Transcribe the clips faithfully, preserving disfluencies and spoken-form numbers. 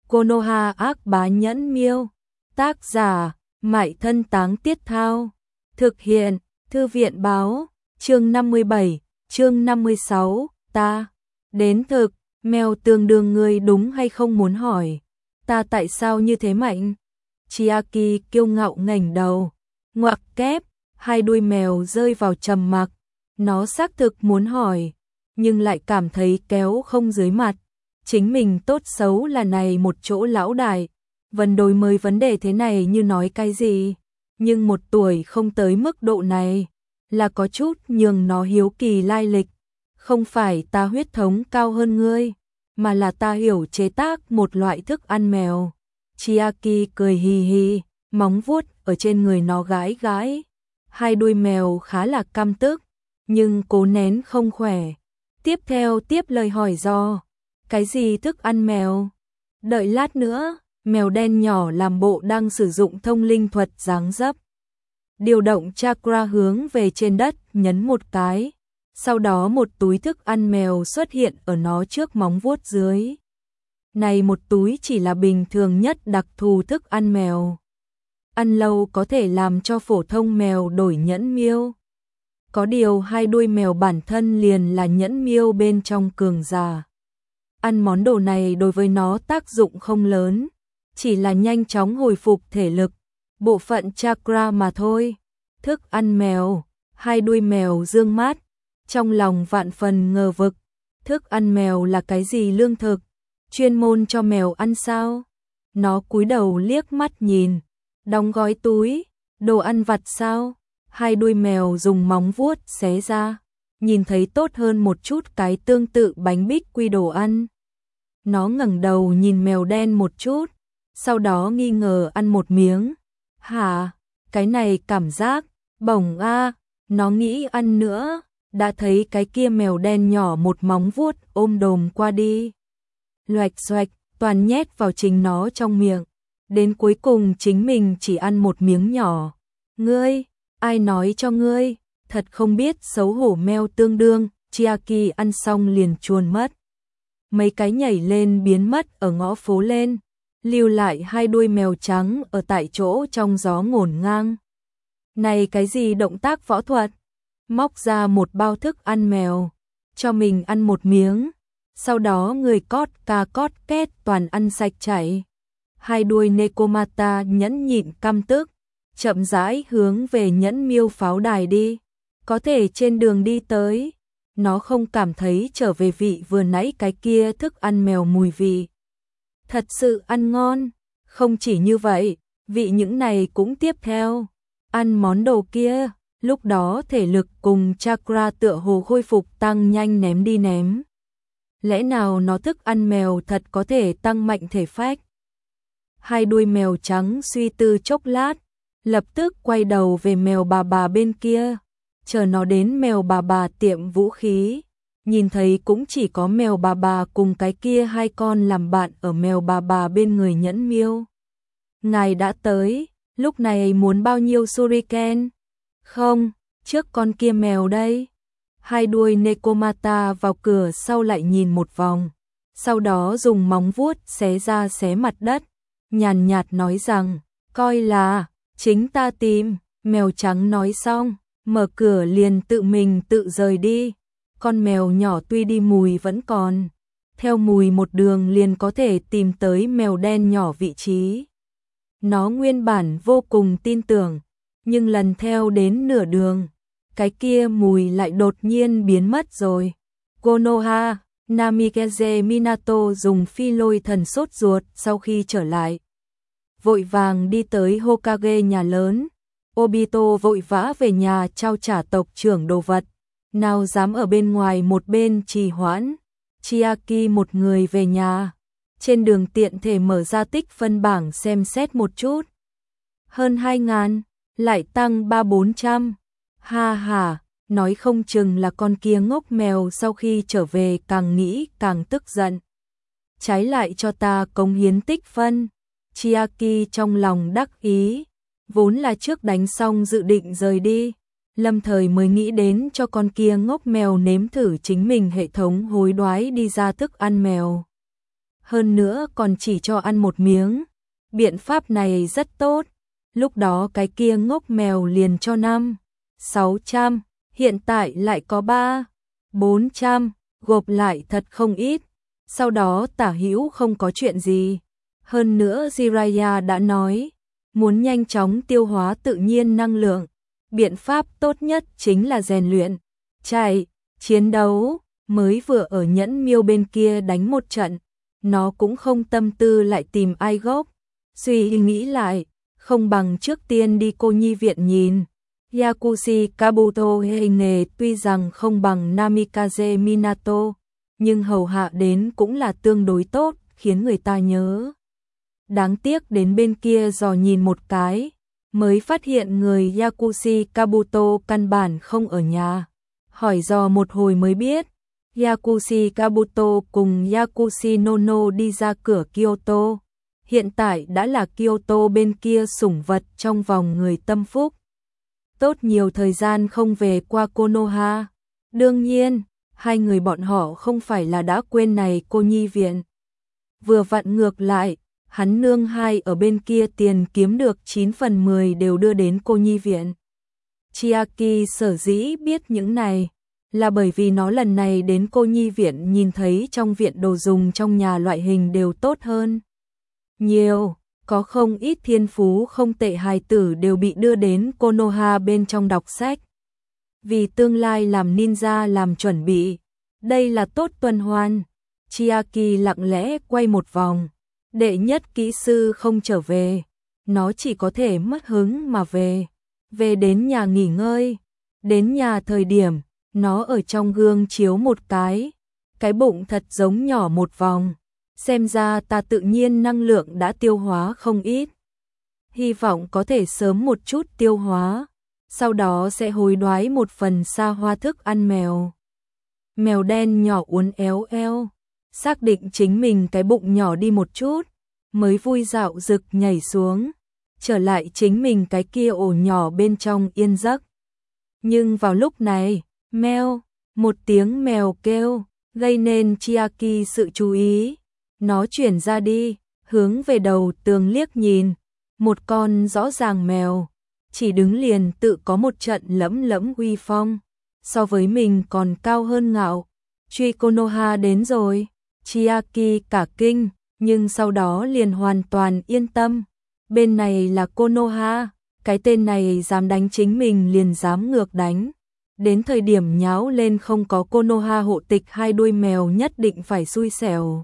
Konoha ác bá nhẫn miêu. Tác giả, Mại Thân Táng Tiết Thao. Thực hiện, Thư viện báo. Chương năm mươi bảy, chương năm mươi sáu, ta. Đến thực, mèo tương đương ngươi đúng hay không muốn hỏi. Ta tại sao như thế mạnh? Chiaki kiêu ngạo ngẩng đầu. Ngoặc kép, hai đuôi mèo rơi vào trầm mặc. Nó xác thực muốn hỏi, nhưng lại cảm thấy kéo không dưới mặt. Chính mình tốt xấu là này một chỗ lão đại. Vân đối mới vấn đề thế này như nói cái gì. Nhưng một tuổi không tới mức độ này. Là có chút nhường nó hiếu kỳ lai lịch. Không phải ta huyết thống cao hơn ngươi, mà là ta hiểu chế tác một loại thức ăn mèo. Chiaki cười hì hì, móng vuốt ở trên người nó gãi gãi. Hai đuôi mèo khá là căm tức, nhưng cố nén không khỏe. Tiếp theo tiếp lời hỏi do. Cái gì thức ăn mèo? Đợi lát nữa, mèo đen nhỏ làm bộ đang sử dụng thông linh thuật dáng dấp. Điều động chakra hướng về trên đất, nhấn một cái. Sau đó một túi thức ăn mèo xuất hiện ở nó trước móng vuốt dưới. Này một túi chỉ là bình thường nhất đặc thù thức ăn mèo. Ăn lâu có thể làm cho phổ thông mèo đổi nhẫn miêu. Có điều hai đuôi mèo bản thân liền là nhẫn miêu bên trong cường giả. Ăn món đồ này đối với nó tác dụng không lớn, chỉ là nhanh chóng hồi phục thể lực, bộ phận chakra mà thôi. Thức ăn mèo, hai đuôi mèo dương mát, trong lòng vạn phần ngờ vực. Thức ăn mèo là cái gì lương thực? Chuyên môn cho mèo ăn sao? Nó cúi đầu liếc mắt nhìn, đóng gói túi, đồ ăn vặt sao? Hai đuôi mèo dùng móng vuốt xé ra, nhìn thấy tốt hơn một chút cái tương tự bánh bích quy đồ ăn. Nó ngẩng đầu nhìn mèo đen một chút, sau đó nghi ngờ ăn một miếng. Hả? Cái này cảm giác bổng a. Nó nghĩ ăn nữa, đã thấy cái kia mèo đen nhỏ một móng vuốt ôm đồm qua đi. Loạch xoạch, toàn nhét vào chính nó trong miệng. Đến cuối cùng chính mình chỉ ăn một miếng nhỏ. Ngươi, ai nói cho ngươi? Thật không biết xấu hổ mèo tương đương. Chiaki ăn xong liền chuồn mất. Mấy cái nhảy lên biến mất ở ngõ phố lên, lưu lại hai đuôi mèo trắng ở tại chỗ trong gió ngổn ngang. Này cái gì động tác võ thuật? Móc ra một bao thức ăn mèo, cho mình ăn một miếng, sau đó người cót ca cót két toàn ăn sạch chảy. Hai đuôi Nekomata nhẫn nhịn căm tức, chậm rãi hướng về nhẫn miêu pháo đài đi. Có thể trên đường đi tới, nó không cảm thấy trở về vị vừa nãy cái kia thức ăn mèo mùi vị. Thật sự ăn ngon, không chỉ như vậy, vị những này cũng tiếp theo. Ăn món đồ kia, lúc đó thể lực cùng chakra tựa hồ khôi phục tăng nhanh ném đi ném. Lẽ nào nó thức ăn mèo thật có thể tăng mạnh thể phách? Hai đuôi mèo trắng suy tư chốc lát, lập tức quay đầu về mèo bà bà bên kia. Chờ nó đến mèo bà bà tiệm vũ khí, nhìn thấy cũng chỉ có mèo bà bà cùng cái kia hai con làm bạn ở mèo bà bà bên người nhẫn miêu. Ngài đã tới, lúc này muốn bao nhiêu shuriken? Không, trước con kia mèo đây. Hai đuôi Nekomata vào cửa sau lại nhìn một vòng, sau đó dùng móng vuốt xé ra xé mặt đất, nhàn nhạt nói rằng, coi là, chính ta tìm. Mèo trắng nói xong, mở cửa liền tự mình tự rời đi. Con mèo nhỏ tuy đi mùi vẫn còn, theo mùi một đường liền có thể tìm tới mèo đen nhỏ vị trí. Nó nguyên bản vô cùng tin tưởng, nhưng lần theo đến nửa đường, cái kia mùi lại đột nhiên biến mất rồi. Konoha, Namikaze Minato dùng phi lôi thần sốt ruột sau khi trở lại. Vội vàng đi tới Hokage nhà lớn. Obito vội vã về nhà trao trả tộc trưởng đồ vật. Nào dám ở bên ngoài một bên trì hoãn. Chiaki một người về nhà. Trên đường tiện thể mở ra tích phân bảng xem xét một chút. Hơn hai ngàn, lại tăng ba bốn trăm. Ha ha, nói không chừng là con kia ngốc mèo sau khi trở về càng nghĩ càng tức giận. Trái lại cho ta cống hiến tích phân. Chiaki trong lòng đắc ý. Vốn là trước đánh xong dự định rời đi, lâm thời mới nghĩ đến cho con kia ngốc mèo nếm thử chính mình hệ thống hối đoái đi ra thức ăn mèo. hơn nữa còn chỉ cho ăn một miếng. Biện pháp này rất tốt. Lúc đó cái kia ngốc mèo liền cho năm, sáu trăm, hiện tại lại có ba, bốn trăm, gộp lại thật không ít. Sau đó Tả Hữu không có chuyện gì. Hơn nữa Jiraiya đã nói, muốn nhanh chóng tiêu hóa tự nhiên năng lượng, biện pháp tốt nhất chính là rèn luyện, chạy, chiến đấu. Mới vừa ở Nhẫn Miêu bên kia đánh một trận, nó cũng không tâm tư lại tìm ai gốc. Suy nghĩ lại, không bằng trước tiên đi cô nhi viện nhìn. Yakushi Kabuto hành nghề tuy rằng không bằng Namikaze Minato, nhưng hầu hạ đến cũng là tương đối tốt, khiến người ta nhớ. Đáng tiếc đến bên kia dò nhìn một cái, mới phát hiện người Yakushi Kabuto căn bản không ở nhà. Hỏi dò một hồi mới biết, Yakushi Kabuto cùng Yakushi Nono đi ra cửa Kyoto. Hiện tại đã là Kyoto bên kia sủng vật trong vòng người tâm phúc. Tốt nhiều thời gian không về qua Konoha. Đương nhiên, hai người bọn họ không phải là đã quên này cô nhi viện. Vừa vặn ngược lại, hắn nương hai ở bên kia tiền kiếm được chín phần mười đều đưa đến cô nhi viện. Chiaki sở dĩ biết những này, là bởi vì nó lần này đến cô nhi viện nhìn thấy trong viện đồ dùng trong nhà loại hình đều tốt hơn nhiều, có không ít thiên phú không tệ hài tử đều bị đưa đến Konoha bên trong đọc sách. Vì tương lai làm ninja làm chuẩn bị, đây là tốt tuần hoàn. Chiaki lặng lẽ quay một vòng, đệ nhất kỹ sư không trở về, nó chỉ có thể mất hứng mà về. Về đến nhà nghỉ ngơi, đến nhà thời điểm, nó ở trong gương chiếu một cái, cái bụng thật giống nhỏ một vòng. Xem ra ta tự nhiên năng lượng đã tiêu hóa không ít. Hy vọng có thể sớm một chút tiêu hóa, sau đó sẽ hối đoái một phần xa hoa thức ăn mèo. Mèo đen nhỏ uốn éo eo, xác định chính mình cái bụng nhỏ đi một chút, mới vui dạo rực nhảy xuống, trở lại chính mình cái kia ổ nhỏ bên trong yên giấc. Nhưng vào lúc này, meo, một tiếng mèo kêu, gây nên Chiaki sự chú ý. Nó chuyển ra đi, hướng về đầu tường liếc nhìn, một con rõ ràng mèo, chỉ đứng liền tự có một trận lẫm lẫm uy phong, so với mình còn cao hơn ngạo. Truy Konoha đến rồi, Chiaki cả kinh, nhưng sau đó liền hoàn toàn yên tâm. Bên này là Konoha, cái tên này dám đánh chính mình liền dám ngược đánh. Đến thời điểm nháo lên không có Konoha hộ tịch hai đuôi mèo nhất định phải xui xẻo.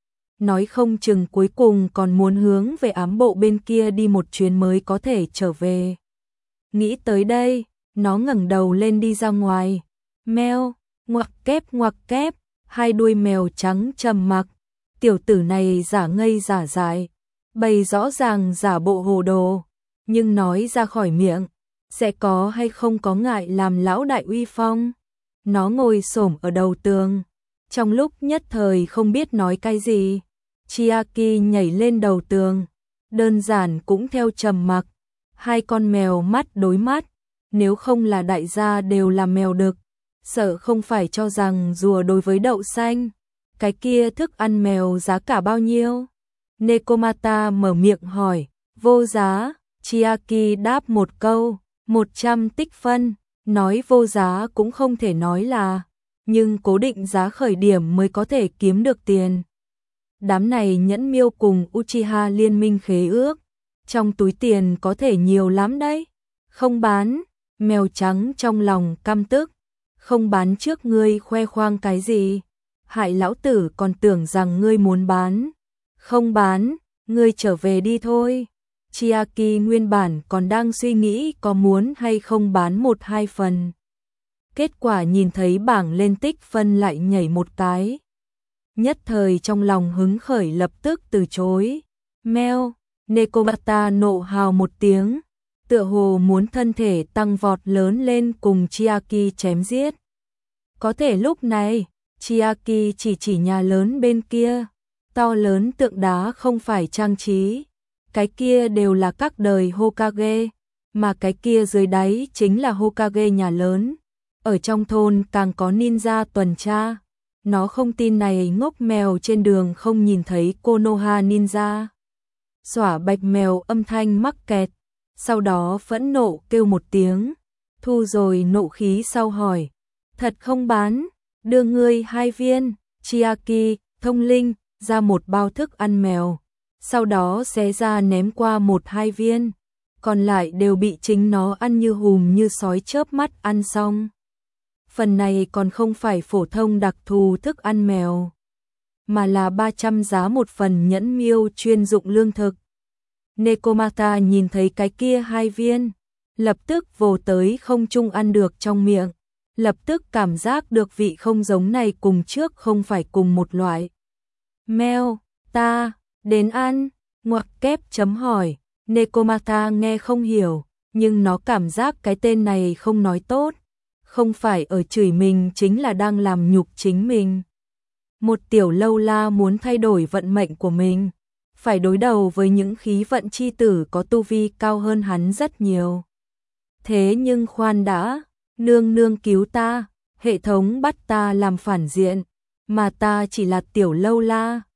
Nói không chừng cuối cùng còn muốn hướng về ám bộ bên kia đi một chuyến mới có thể trở về. Nghĩ tới đây, nó ngẩng đầu lên đi ra ngoài. Meo, ngoặc kép ngoặc kép, hai đuôi mèo trắng trầm mặc. Tiểu tử này giả ngây giả dại, bày rõ ràng giả bộ hồ đồ, nhưng nói ra khỏi miệng, sẽ có hay không có ngại làm lão đại uy phong. Nó ngồi xổm ở đầu tường, trong lúc nhất thời không biết nói cái gì. Chiaki nhảy lên đầu tường, đơn giản cũng theo trầm mặc. Hai con mèo mắt đối mắt, nếu không là đại gia đều là mèo đực, sợ không phải cho rằng rùa đối với đậu xanh. Cái kia thức ăn mèo giá cả bao nhiêu? Nekomata mở miệng hỏi. Vô giá. Chiaki đáp một câu, một trăm tích phân. Nói vô giá cũng không thể nói là, nhưng cố định giá khởi điểm mới có thể kiếm được tiền. Đám này Nhẫn Miêu cùng Uchiha liên minh khế ước, trong túi tiền có thể nhiều lắm đấy. Không bán. Mèo trắng trong lòng căm tức. Không bán trước ngươi khoe khoang cái gì? Hại lão tử còn tưởng rằng ngươi muốn bán. Không bán, ngươi trở về đi thôi. Chiaki nguyên bản còn đang suy nghĩ có muốn hay không bán một hai phần. Kết quả nhìn thấy bảng lên tích phân lại nhảy một cái. Nhất thời trong lòng hứng khởi lập tức từ chối. Meo, Nekomata nộ hào một tiếng, tựa hồ muốn thân thể tăng vọt lớn lên cùng Chiaki chém giết. Có thể lúc này, Chiaki chỉ chỉ nhà lớn bên kia, to lớn tượng đá không phải trang trí, cái kia đều là các đời Hokage, mà cái kia dưới đáy chính là Hokage nhà lớn. Ở trong thôn càng có ninja tuần tra, Nó không tin này ngốc mèo trên đường không nhìn thấy Konoha Ninja. Xỏa bạch mèo âm thanh mắc kẹt, sau đó phẫn nộ kêu một tiếng, thu rồi nộ khí sau hỏi, thật không bán, đưa ngươi hai viên, Chiaki, thông linh, ra một bao thức ăn mèo, sau đó xé ra ném qua một hai viên, còn lại đều bị chính nó ăn như hùm như sói chớp mắt ăn xong. Phần này còn không phải phổ thông đặc thù thức ăn mèo, mà là ba trăm giá một phần nhẫn miêu chuyên dụng lương thực. Nekomata nhìn thấy cái kia hai viên, lập tức vồ tới không trung ăn được trong miệng, lập tức cảm giác được vị không giống này cùng trước không phải cùng một loại. Mèo, ta, đến ăn, ngoặc kép chấm hỏi, Nekomata nghe không hiểu, nhưng nó cảm giác cái tên này không nói tốt, không phải ở chửi mình chính là đang làm nhục chính mình. Một tiểu lâu la muốn thay đổi vận mệnh của mình, phải đối đầu với những khí vận chi tử có tu vi cao hơn hắn rất nhiều. Thế nhưng khoan đã, nương nương cứu ta, hệ thống bắt ta làm phản diện, mà ta chỉ là tiểu lâu la,